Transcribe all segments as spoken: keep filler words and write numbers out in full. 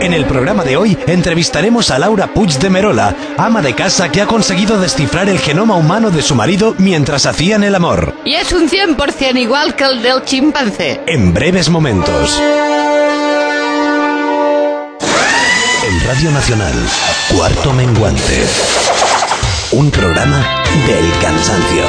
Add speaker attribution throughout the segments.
Speaker 1: En el programa de hoy entrevistaremos a Laura Puig de Merola, ama de casa que ha conseguido descifrar el genoma humano de su marido mientras hacían el amor.
Speaker 2: Y es un cien por ciento igual que el del chimpancé.
Speaker 1: En breves momentos. En Radio Nacional, Cuarto Menguante. Un programa del cansancio.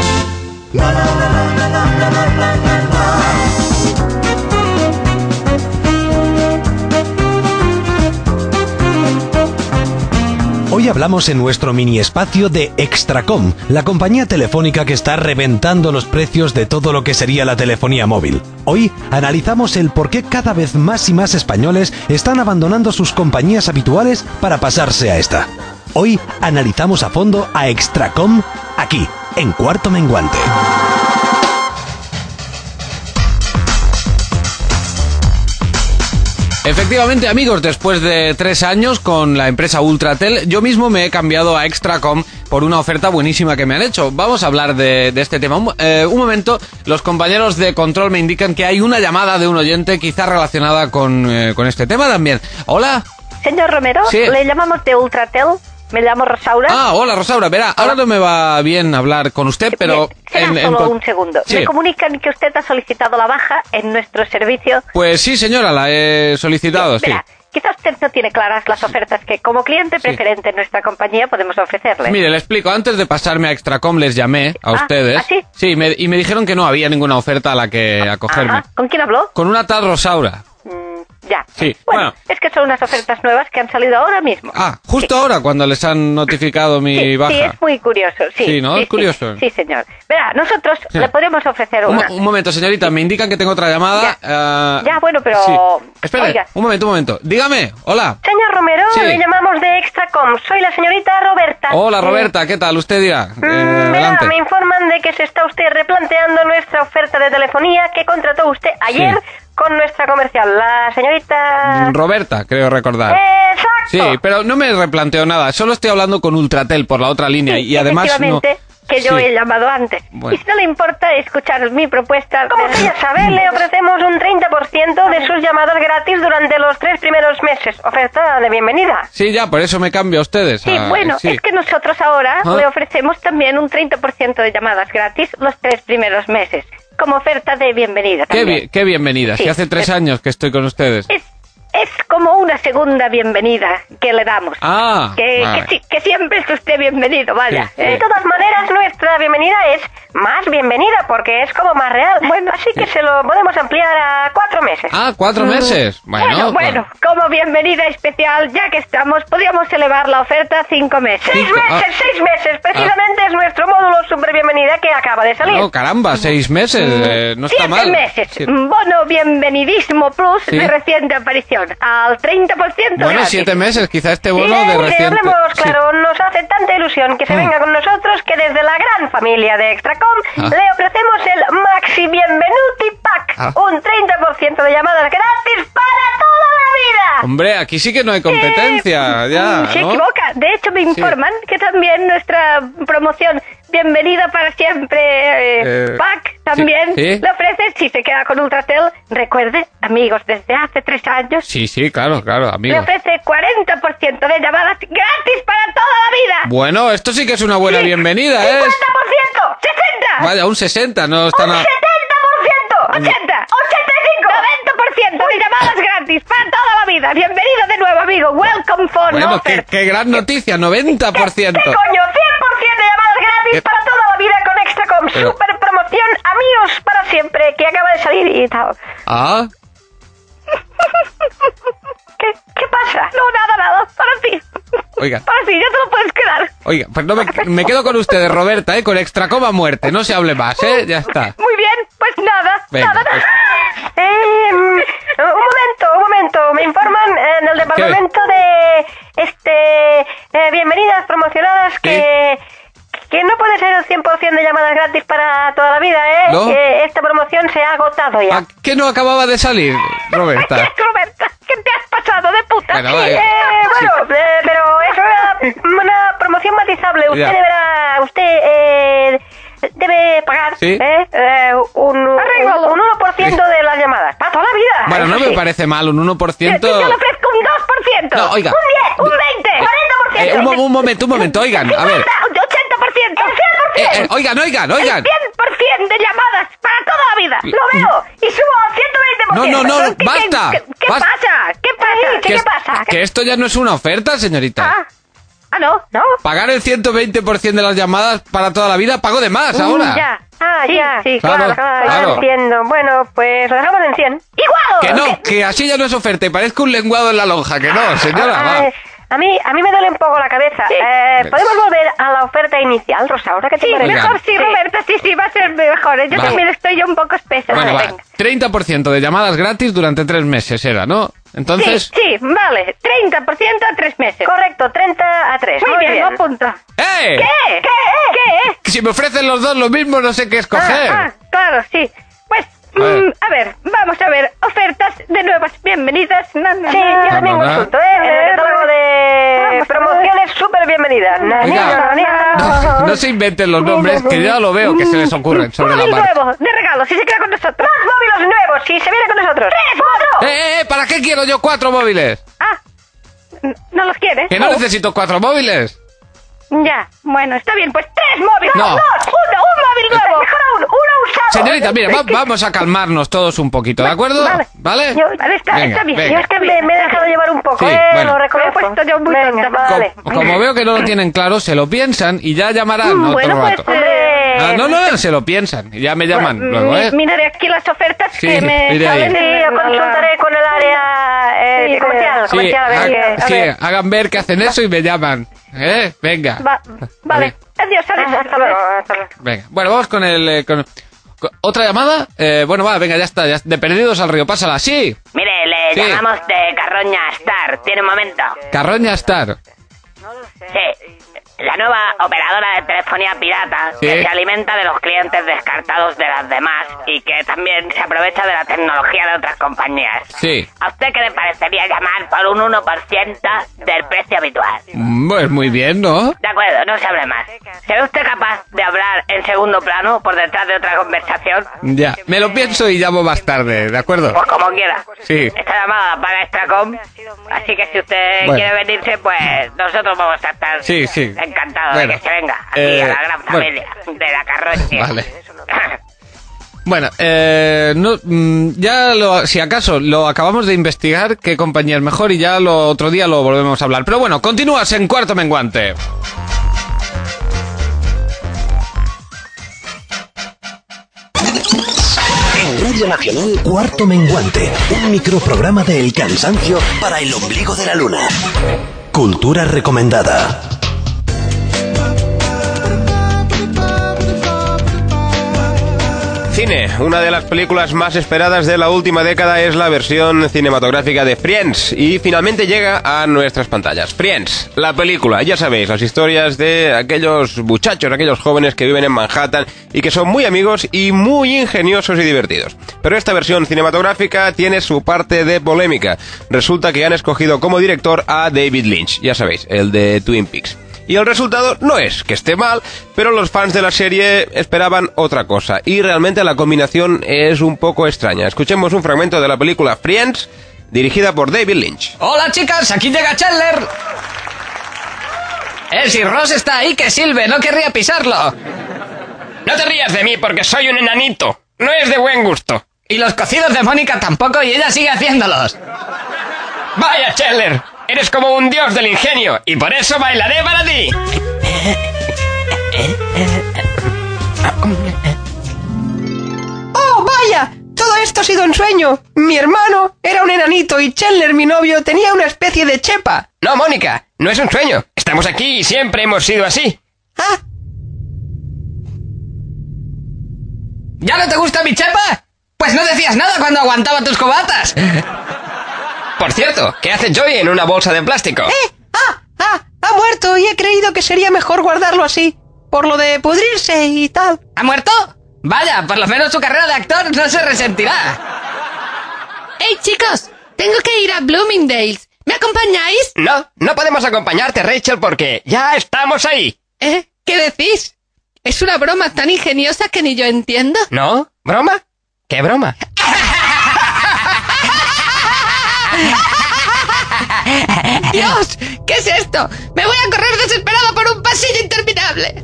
Speaker 1: Hoy hablamos en nuestro mini espacio de Extracom, la compañía telefónica que está reventando los precios de todo lo que sería la telefonía móvil. Hoy analizamos el por qué cada vez más y más españoles están abandonando sus compañías habituales para pasarse a esta. Hoy analizamos a fondo a Extracom aquí, en Cuarto Menguante.
Speaker 3: Efectivamente, amigos, después de tres años con la empresa Ultratel, yo mismo me he cambiado a Extracom por una oferta buenísima que me han hecho. Vamos a hablar de, de este tema. Un, eh, un momento, los compañeros de control me indican que hay una llamada de un oyente quizá relacionada con, eh, con este tema también. Hola.
Speaker 4: Señor Romero,
Speaker 3: sí.
Speaker 4: Le llamamos de Ultratel. Me llamo Rosaura.
Speaker 3: Ah, hola Rosaura, verá, ahora no me va bien hablar con usted, pero...
Speaker 4: Bien, será
Speaker 3: en,
Speaker 4: solo
Speaker 3: en...
Speaker 4: un segundo.
Speaker 3: Sí.
Speaker 4: Me comunican que usted ha solicitado la baja en nuestro servicio.
Speaker 3: Pues sí, señora, la he solicitado, sí.
Speaker 4: Verá, quizás usted no tiene claras las ofertas que como cliente preferente en nuestra compañía podemos ofrecerle.
Speaker 3: Mire, le explico, antes de pasarme a Extracom les llamé a
Speaker 4: Ah,
Speaker 3: ustedes.
Speaker 4: ¿ah, sí?
Speaker 3: Sí, me, y me dijeron que no había ninguna oferta a la que acogerme.
Speaker 4: Ajá. ¿Con quién habló?
Speaker 3: Con una tal Rosaura.
Speaker 4: Mm, ya.
Speaker 3: Sí,
Speaker 4: Bueno,
Speaker 3: bueno.
Speaker 4: es que son unas ofertas nuevas que han salido ahora mismo.
Speaker 3: Ah, justo
Speaker 4: Sí.
Speaker 3: ahora, cuando les han notificado mi
Speaker 4: Sí,
Speaker 3: baja.
Speaker 4: sí, es muy curioso. Sí,
Speaker 3: Sí, ¿no? Es curioso.
Speaker 4: Sí, sí, señor. Verá, nosotros
Speaker 3: Sí.
Speaker 4: le podemos ofrecer
Speaker 3: Un,
Speaker 4: una...
Speaker 3: mo- un momento, señorita, me indican que tengo otra llamada.
Speaker 4: Ya.
Speaker 3: ah,
Speaker 4: Ya, bueno, pero-
Speaker 3: sí. Espere,
Speaker 4: Oiga.
Speaker 3: un momento, un momento. Dígame, hola.
Speaker 4: Señor Romero,
Speaker 3: Sí.
Speaker 4: le llamamos de Extracom. Soy la señorita Roberta.
Speaker 3: Hola,
Speaker 4: Eh,
Speaker 3: Roberta, ¿qué tal? Usted dirá.
Speaker 4: mm,
Speaker 3: Eh,
Speaker 4: verá,
Speaker 3: adelante.
Speaker 4: me informan de que se está usted replanteando nuestra oferta de telefonía que contrató usted ayer
Speaker 3: Sí.
Speaker 4: con nuestra comercial, la señorita...
Speaker 3: Mm, Roberta, creo recordar.
Speaker 4: Exacto.
Speaker 3: Sí, pero no me replanteo nada. Solo estoy hablando con Ultratel por la otra línea
Speaker 4: Sí,
Speaker 3: y además no...
Speaker 4: efectivamente, que yo
Speaker 3: Sí.
Speaker 4: he llamado antes.
Speaker 3: Bueno.
Speaker 4: Y si no le importa escuchar mi propuesta, como que ya sabe, le ofrecemos un treinta por ciento de sus llamadas gratis durante los tres primeros meses. Oferta de bienvenida.
Speaker 3: Sí, ya, por eso me cambio a ustedes.
Speaker 4: Sí,
Speaker 3: ah,
Speaker 4: bueno,
Speaker 3: sí.
Speaker 4: es que nosotros ahora
Speaker 3: ¿Ah?
Speaker 4: le ofrecemos también un treinta por ciento de llamadas gratis los tres primeros meses, como oferta de bienvenida
Speaker 3: Qué,
Speaker 4: también.
Speaker 3: bi- qué bienvenida,
Speaker 4: Sí,
Speaker 3: si hace tres
Speaker 4: es-
Speaker 3: años que estoy con ustedes.
Speaker 4: Es, es como una segunda bienvenida que le damos.
Speaker 3: Ah,
Speaker 4: Que,
Speaker 3: vale.
Speaker 4: que, sí- que siempre es usted bienvenido, vaya.
Speaker 3: Sí, sí.
Speaker 4: De todas maneras, nuestra bienvenida es más bienvenida porque es como más real. Bueno, así que se lo podemos ampliar a cuatro meses.
Speaker 3: Ah, cuatro meses. Bueno,
Speaker 4: Bueno, bueno, como bienvenida especial, ya que estamos, podríamos elevar la oferta a cinco meses. ¡Seis
Speaker 3: Cinco,
Speaker 4: meses,
Speaker 3: ah.
Speaker 4: seis meses! Precisamente es nuestro módulo super bienvenida que acaba de salir.
Speaker 3: No, caramba, seis meses. eh, no está
Speaker 4: Siete
Speaker 3: mal.
Speaker 4: meses.
Speaker 3: Sí.
Speaker 4: Bono bienvenidismo plus
Speaker 3: Sí.
Speaker 4: de reciente aparición. Al treinta por ciento
Speaker 3: Bueno,
Speaker 4: gratis.
Speaker 3: siete meses, quizá este bono
Speaker 4: Sí,
Speaker 3: de
Speaker 4: mire,
Speaker 3: reciente.
Speaker 4: hablemos
Speaker 3: Sí.
Speaker 4: claro, nos hace tanta ilusión que se
Speaker 3: Mm.
Speaker 4: venga con nosotros que desde la gran familia de Extracom
Speaker 3: Ah.
Speaker 4: le ofrecemos el Maxi Bienvenuti Pack.
Speaker 3: Ah.
Speaker 4: Un treinta por ciento de llamadas gratis para toda la vida.
Speaker 3: Hombre, aquí sí que no hay competencia,
Speaker 4: Eh,
Speaker 3: ya,
Speaker 4: Se
Speaker 3: ¿no?
Speaker 4: equivoca. De hecho, me informan que también nuestra promoción Bienvenida para siempre eh,
Speaker 3: Eh,
Speaker 4: Pack también
Speaker 3: sí, sí.
Speaker 4: le ofrece, si se queda con Ultratel, recuerde, amigos, desde hace tres años,
Speaker 3: Sí, sí, claro, claro,
Speaker 4: le
Speaker 3: amigo.
Speaker 4: ofrece cuarenta por ciento de llamadas gratis para toda la vida.
Speaker 3: Bueno, esto sí que es una buena
Speaker 4: Sí,
Speaker 3: bienvenida, ¿eh?
Speaker 4: cincuenta por ciento, sesenta,
Speaker 3: Vaya, un sesenta, no está
Speaker 4: un
Speaker 3: nada.
Speaker 4: setenta por ciento, ochenta, ochenta y cinco, noventa por ciento de llamadas gratis para toda la vida. Bienvenido de nuevo, amigo. Welcome for
Speaker 3: Bueno, qué,
Speaker 4: offer.
Speaker 3: qué gran noticia, noventa por ciento.
Speaker 4: ¿Qué coño? cien por ciento de llamadas gratis
Speaker 3: ¿Qué?
Speaker 4: para toda la vida con Extracom.
Speaker 3: Pero-
Speaker 4: Super promoción, amigos para siempre, que acaba de salir y tal.
Speaker 3: Ah,
Speaker 4: ¿Qué, qué pasa? No, nada, nada. Para ti.
Speaker 3: oiga,
Speaker 4: Para ti, ya te lo puedes quedar.
Speaker 3: oiga, pues no me, me quedo con ustedes, Roberta, ¿eh? Con Extracom a muerte, no se hable más, ¿eh? Ya está.
Speaker 4: Muy bien, pues nada,
Speaker 3: Venga,
Speaker 4: nada.
Speaker 3: pues.
Speaker 4: Eh, un momento, un momento. Me informan en el departamento de este eh, bienvenidas promocionadas que que no puede ser el cien por ciento de llamadas gratis para toda la vida, ¿eh?
Speaker 3: ¿No?
Speaker 4: Que esta promoción se ha agotado ya.
Speaker 3: ¿A qué no acababa de salir, Roberta?
Speaker 4: ¿Qué, Roberta? ¿Qué te has pasado de puta?
Speaker 3: Bueno,
Speaker 4: Sí,
Speaker 3: vaya.
Speaker 4: eh, bueno, eh, pero eso era una promoción matizable. Usted
Speaker 3: Ya.
Speaker 4: deberá, usted eh, debe pagar
Speaker 3: Sí.
Speaker 4: eh, eh, un, un, un uno por ciento de las llamadas para toda la vida.
Speaker 3: Bueno,
Speaker 4: eso
Speaker 3: no
Speaker 4: sí.
Speaker 3: me parece mal, un uno por ciento.
Speaker 4: Yo le ofrezco un dos ciento.
Speaker 3: No, oiga.
Speaker 4: Un diez, un veinte, cuarenta por ciento.
Speaker 3: Eh, un, mo- un momento, un momento, oigan, a ver.
Speaker 4: ochenta por ciento. El cien por
Speaker 3: Eh,
Speaker 4: ciento.
Speaker 3: eh, oigan, oigan, oigan.
Speaker 4: El cien por ciento de llamadas para toda la vida. Lo veo. Y subo al ciento veinte por ciento.
Speaker 3: No, no, no,
Speaker 4: ¿Qué-
Speaker 3: basta.
Speaker 4: ¿Qué, qué
Speaker 3: Basta.
Speaker 4: pasa? ¿Qué pasa? ¿Qué,
Speaker 3: Que,
Speaker 4: qué
Speaker 3: es-
Speaker 4: pasa?
Speaker 3: que esto ya no es una oferta, señorita.
Speaker 4: Ah, ah, no, no.
Speaker 3: Pagar el ciento veinte por ciento de las llamadas para toda la vida, pago de más ahora.
Speaker 4: Mm, Ya. Ah,
Speaker 5: Sí,
Speaker 4: ya.
Speaker 5: sí,
Speaker 3: Claro,
Speaker 4: claro, claro,
Speaker 3: claro.
Speaker 4: ya entiendo. Bueno, pues lo dejamos en cien. ¡Igual!
Speaker 3: Que no, que así ya no es oferta y parezca un lenguado en la lonja, que no, señora, va.
Speaker 4: Ay, a mí, a mí me duele un poco la cabeza. Eh, ¿Podemos volver a la oferta inicial, Rosaura? ¿Qué te
Speaker 5: Sí,
Speaker 4: parece?
Speaker 3: Oigan.
Speaker 5: mejor sí, Roberta, sí, sí, va a ser mejor. Yo
Speaker 3: Va.
Speaker 5: también estoy ya un poco espesa.
Speaker 3: Bueno, va,
Speaker 5: Venga.
Speaker 3: treinta por ciento de llamadas gratis durante tres meses era, ¿no? Entonces...
Speaker 5: Sí, sí, vale, treinta por ciento a tres meses.
Speaker 4: Correcto, treinta a tres.
Speaker 5: Muy bien, lo apunto.
Speaker 3: ¡Eh!
Speaker 5: ¿Qué? ¿Qué?
Speaker 3: Que si me ofrecen los dos lo mismo, no sé qué escoger.
Speaker 5: Ah, ah, claro, sí. Pues,
Speaker 3: A ver.
Speaker 5: mm, a ver, vamos a ver. Ofertas de nuevas bienvenidas. Na, na,
Speaker 4: Sí,
Speaker 5: na.
Speaker 4: yo también
Speaker 3: no, no.
Speaker 4: consulto, ¿eh? En el catálogo de
Speaker 5: Vamos a ver.
Speaker 4: promociones súper bienvenidas.
Speaker 3: Oiga, no, no se inventen los nombres, que ya lo veo que se les ocurren sobre la
Speaker 5: Móvil
Speaker 3: marcha.
Speaker 5: nuevo, de regalo, si se queda con nosotros.
Speaker 4: Más móviles nuevos, si se viene con nosotros. ¡Tres, cuatro!
Speaker 3: ¡Eh, eh, eh! ¿Para qué quiero yo cuatro móviles?
Speaker 5: Ah, n- ¿no los quieres?
Speaker 3: Que no necesito cuatro móviles.
Speaker 5: Ya, bueno, está bien, pues tres móviles.
Speaker 3: No.
Speaker 5: Dos, uno, un móvil nuevo.
Speaker 4: Mejor aún, uno usado.
Speaker 3: Señorita, mire, va- vamos a calmarnos todos un poquito, ¿de acuerdo?
Speaker 5: Vale.
Speaker 3: ¿Vale?
Speaker 4: Yo-
Speaker 5: Vale, está,
Speaker 3: Venga,
Speaker 5: está bien.
Speaker 3: venga.
Speaker 4: Yo es que me, me he dejado llevar un poco,
Speaker 3: Sí,
Speaker 4: ¿eh?
Speaker 3: bueno.
Speaker 4: Lo reconozco.
Speaker 5: Me he puesto yo muy
Speaker 4: Venga,
Speaker 5: tonta.
Speaker 4: vale.
Speaker 3: Co- Como veo que no lo tienen claro, se lo piensan y ya llamarán
Speaker 5: Mm,
Speaker 3: otro
Speaker 5: bueno, pues,
Speaker 3: rato.
Speaker 5: eh,
Speaker 3: Ah, no, no, se lo piensan y ya me llaman luego, ¿eh?
Speaker 5: Mi- Miraré aquí las ofertas
Speaker 3: Sí,
Speaker 5: que me
Speaker 3: mire ahí.
Speaker 5: salen.
Speaker 4: Sí,
Speaker 5: en
Speaker 4: yo
Speaker 5: la-
Speaker 4: consultaré con el área eh,
Speaker 5: Sí,
Speaker 4: comercial,
Speaker 3: Sí,
Speaker 4: comercial, a ver
Speaker 3: ha-
Speaker 4: qué- a
Speaker 3: sí,
Speaker 4: ver.
Speaker 3: hagan ver que hacen eso y me llaman. ¿Eh? Venga.
Speaker 5: Va- vale, adiós, adiós.
Speaker 4: Hasta luego, hasta luego.
Speaker 3: Venga. Bueno, vamos con el... eh, con- con- ¿Otra llamada? Eh, bueno, va, venga, ya está. Ya, de perdidos al río, pásala. Sí.
Speaker 6: Mire, le
Speaker 3: Sí.
Speaker 6: llamamos de Carroña Star. ¿Tiene un momento?
Speaker 3: Carroña Star.
Speaker 6: Sí. La nueva operadora de telefonía pirata
Speaker 3: Sí.
Speaker 6: que se alimenta de los clientes descartados de las demás y que también se aprovecha de la tecnología de otras compañías.
Speaker 3: Sí.
Speaker 6: ¿A usted qué le parecería llamar por un uno por ciento del precio habitual?
Speaker 3: Mm, Pues muy bien, ¿no?
Speaker 6: De acuerdo, no se hable más. ¿Se ve usted capaz de hablar en segundo plano por detrás de otra conversación?
Speaker 3: Ya. Me lo pienso y llamo más tarde, ¿de acuerdo?
Speaker 6: Pues como quiera.
Speaker 3: Sí.
Speaker 6: Esta llamada la paga Extracom, así que si usted
Speaker 3: Bueno.
Speaker 6: quiere venirse, pues nosotros vamos a estar
Speaker 3: Sí, sí.
Speaker 6: encantados
Speaker 3: Bueno.
Speaker 6: de que se venga aquí
Speaker 3: Eh,
Speaker 6: a la gran
Speaker 3: bueno.
Speaker 6: familia de la Carroña.
Speaker 3: Vale. Bueno, eh, no, mm, ya lo, si acaso lo acabamos de investigar, qué compañía es mejor y ya lo otro día lo volvemos a hablar. Pero bueno, continúas en Cuarto Menguante.
Speaker 1: En Radio Nacional, Cuarto Menguante, un microprograma de El Cansancio para el ombligo de la luna. Cultura recomendada.
Speaker 7: Cine. Una de las películas más esperadas de la última década es la versión cinematográfica de Friends y finalmente llega a nuestras pantallas. Friends, la película, ya sabéis, las historias de aquellos muchachos, aquellos jóvenes que viven en Manhattan y que son muy amigos y muy ingeniosos y divertidos. Pero esta versión cinematográfica tiene su parte de polémica. Resulta que han escogido como director a David Lynch, ya sabéis, el de Twin Peaks. Y el resultado no es que esté mal, pero los fans de la serie esperaban otra cosa. Y realmente la combinación es un poco extraña. Escuchemos un fragmento de la película Friends, dirigida por David Lynch.
Speaker 8: Hola chicas, aquí llega Chandler. Eh, si Ross está ahí, que silbe, no querría pisarlo.
Speaker 9: No te rías de mí porque soy un enanito. No es de buen gusto.
Speaker 8: Y los cocidos de Mónica tampoco, y ella sigue haciéndolos.
Speaker 9: Vaya, Chandler. Eres como un dios del ingenio y por eso bailaré para ti.
Speaker 10: ¡Oh, vaya! Todo esto ha sido un sueño. Mi hermano era un enanito y Chandler, mi novio, tenía una especie de chepa.
Speaker 9: No, Mónica, no es un sueño. Estamos aquí y siempre hemos sido así.
Speaker 10: Ah,
Speaker 8: ¿Ya no te gusta mi chepa? Pues no decías nada cuando aguantaba tus cobatas.
Speaker 9: Por cierto, ¿qué hace Joey en una bolsa de plástico?
Speaker 10: ¡eh! ¡Ah! ¡Ah! Ha muerto y he creído que sería mejor guardarlo así. Por lo de pudrirse y tal.
Speaker 8: ¿Ha muerto? Vaya, por lo menos su carrera de actor no se resentirá.
Speaker 2: ¡Hey, chicos! Tengo que ir a Bloomingdale's. ¿Me acompañáis?
Speaker 9: No, no podemos acompañarte, Rachel, porque ya estamos ahí.
Speaker 2: ¿Eh? ¿Qué decís? Es una broma tan ingeniosa que ni yo entiendo.
Speaker 9: ¿No? ¿Broma? ¿Qué broma?
Speaker 2: ¡Dios! ¿Qué es esto? ¡Me voy a correr desesperado por un pasillo interminable!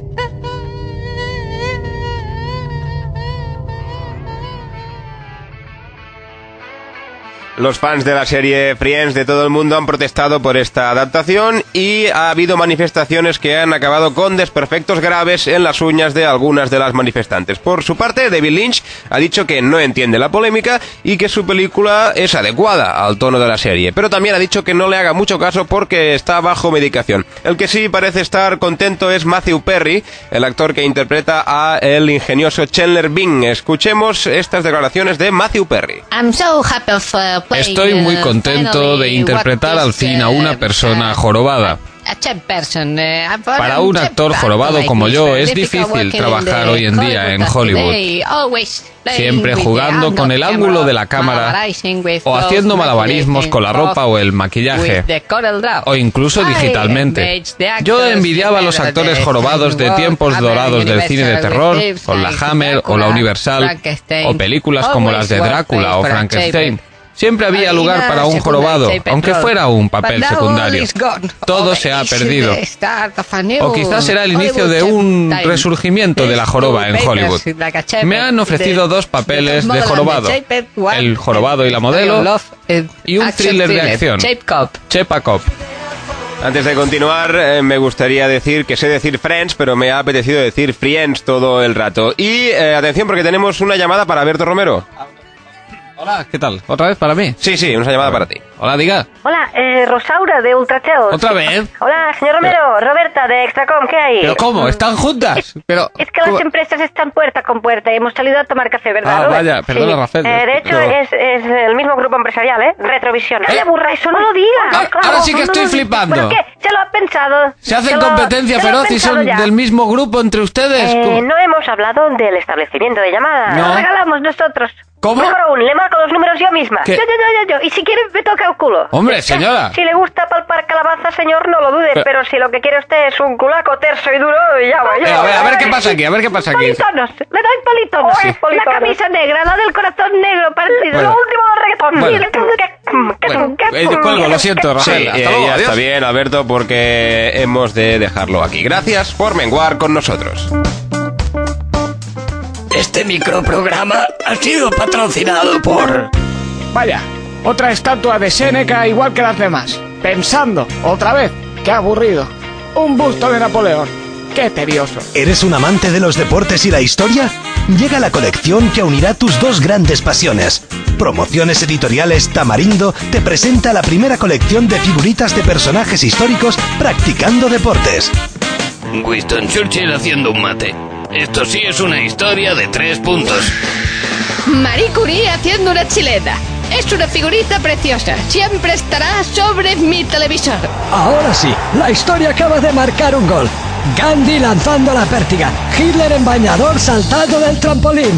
Speaker 7: Los fans de la serie Friends de todo el mundo han protestado por esta adaptación y ha habido manifestaciones que han acabado con desperfectos graves en las uñas de algunas de las manifestantes. Por su parte, David Lynch ha dicho que no entiende la polémica y que su película es adecuada al tono de la serie, pero también ha dicho que no le haga mucho caso porque está bajo medicación. El que sí parece estar contento es Matthew Perry, el actor que interpreta a el ingenioso Chandler Bing. Escuchemos estas declaraciones de Matthew Perry.
Speaker 2: I'm so happy for
Speaker 3: Estoy muy contento de interpretar al fin a una persona jorobada. Para un actor jorobado como yo es difícil trabajar hoy en día en Hollywood, siempre jugando con el ángulo de la cámara o haciendo malabarismos con la ropa o el maquillaje, o incluso digitalmente. Yo envidiaba a los actores jorobados de tiempos dorados del cine de terror, con la Hammer o la Universal, o películas como las de Drácula o Frankenstein. Siempre había lugar para un jorobado, aunque fuera un papel secundario. Todo se ha perdido. O quizás será el inicio de un resurgimiento de la joroba en Hollywood. Me han ofrecido dos papeles de jorobado, El jorobado y la modelo, y un thriller de acción, Chepa Cop.
Speaker 7: Antes de continuar, eh, me gustaría decir que sé decir Friends, pero me ha apetecido decir Friends todo el rato. Y eh, atención porque tenemos una llamada para Berto Romero.
Speaker 3: Hola, ¿qué tal? ¿Otra vez para mí?
Speaker 7: Sí, sí, una llamada para ti.
Speaker 3: Hola, diga.
Speaker 4: Hola, eh, Rosaura de Ultratel.
Speaker 3: ¿Otra vez?
Speaker 4: Hola, señor Romero, pero... Roberta de Extracom, ¿qué hay?
Speaker 3: ¿Pero cómo? ¿Están juntas? Pero
Speaker 4: Es que las empresas están puerta con puerta y hemos salido a tomar café, ¿verdad,
Speaker 3: Ah,
Speaker 4: Robert?
Speaker 3: vaya, perdona,
Speaker 4: Sí.
Speaker 3: Rafael.
Speaker 4: Eh, de hecho,
Speaker 3: pero...
Speaker 4: es, es el mismo grupo empresarial, ¿eh? Retrovisión.
Speaker 3: ¿Eh?
Speaker 4: ¡Ay, aburra, eso no lo digas!
Speaker 3: Ah,
Speaker 4: claro,
Speaker 3: ahora sí que
Speaker 4: no,
Speaker 3: estoy
Speaker 4: no, no,
Speaker 3: flipando.
Speaker 4: ¿Pero qué? ¿Se lo ha pensado?
Speaker 3: ¿Se hacen
Speaker 4: lo-
Speaker 3: competencia
Speaker 4: se lo ha
Speaker 3: feroz y
Speaker 4: pensado
Speaker 3: son
Speaker 4: ya.
Speaker 3: del mismo grupo entre ustedes?
Speaker 4: Eh,
Speaker 3: ¿Cómo?
Speaker 4: no hemos hablado del establecimiento de llamadas.
Speaker 3: No.
Speaker 4: Lo regalamos nosotros.
Speaker 3: ¿Cómo?
Speaker 4: Mejor aún, le marco los números yo misma.
Speaker 3: ¿Qué?
Speaker 4: Yo, yo, yo, yo, yo. Y si quiere, me toca el culo.
Speaker 3: Hombre, señora.
Speaker 4: Si le gusta palpar calabaza, señor, no lo dude.
Speaker 3: Pero-
Speaker 4: Pero, si lo que quiere usted es un culaco terso y duro, ya va, ya
Speaker 3: Eh, a
Speaker 4: va.
Speaker 3: ver, a ver qué pasa aquí, a ver qué pasa aquí.
Speaker 4: Politonos. Le doy politonos.
Speaker 3: Sí.
Speaker 4: La camisa negra, la del corazón negro partido.
Speaker 3: Bueno.
Speaker 4: Lo último del reggaetón.
Speaker 3: Bueno.
Speaker 4: Y el-
Speaker 3: Bueno, eh, yo cuelgo, lo siento, Rafael.
Speaker 7: Sí,
Speaker 3: Hasta
Speaker 7: eh,
Speaker 3: luego,
Speaker 7: ya
Speaker 3: adiós.
Speaker 7: está bien, Alberto, porque hemos de dejarlo aquí. Gracias por menguar con nosotros.
Speaker 11: Este microprograma ha sido patrocinado por...
Speaker 12: Vaya, otra estatua de Séneca igual que las demás. Pensando, otra vez, qué aburrido. Un busto de Napoleón, qué tedioso.
Speaker 1: ¿Eres un amante de los deportes y la historia? Llega la colección que unirá tus dos grandes pasiones. Promociones Editoriales Tamarindo te presenta la primera colección de figuritas de personajes históricos practicando deportes.
Speaker 11: Winston Churchill haciendo un mate. Esto sí es una historia de tres puntos.
Speaker 2: Marie Curie haciendo una chilena. Es una figurita preciosa. Siempre estará sobre mi televisor.
Speaker 13: Ahora sí, la historia acaba de marcar un gol. Gandhi lanzando la pértiga. Hitler en bañador saltando del trampolín.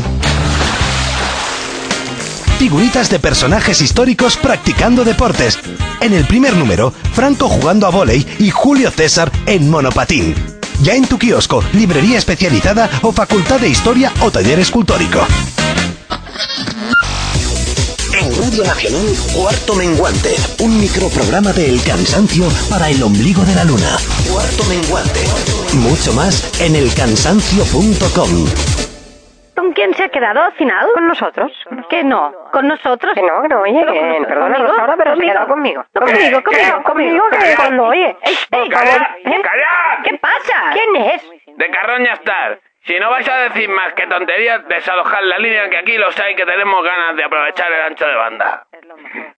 Speaker 1: Figuritas de personajes históricos practicando deportes. En el primer número, Franco jugando a vóley y Julio César en monopatín. Ya en tu kiosco, librería especializada o facultad de historia o taller escultórico.
Speaker 14: En Radio Nacional, Cuarto Menguante, un microprograma de El Cansancio para el ombligo de la luna. Cuarto Menguante. Mucho más en el cansancio punto com.
Speaker 4: ¿Con quién se ha quedado al final? Con nosotros. ¿Qué no? ¿Con nosotros? Que no, que no, oye, que, perdona, Rosaura, pero se ha quedado conmigo. No, conmigo, conmigo, conmigo, que cuando, oye. Ey, ey,
Speaker 9: ¡Callad!
Speaker 4: ¿eh?
Speaker 9: ¡Callad!
Speaker 4: ¿Qué pasa? ¿Quién es?
Speaker 9: De Carroña Star. Si no vais a decir más que tonterías, desalojad la línea, que aquí los hay que tenemos ganas de aprovechar el ancho de banda.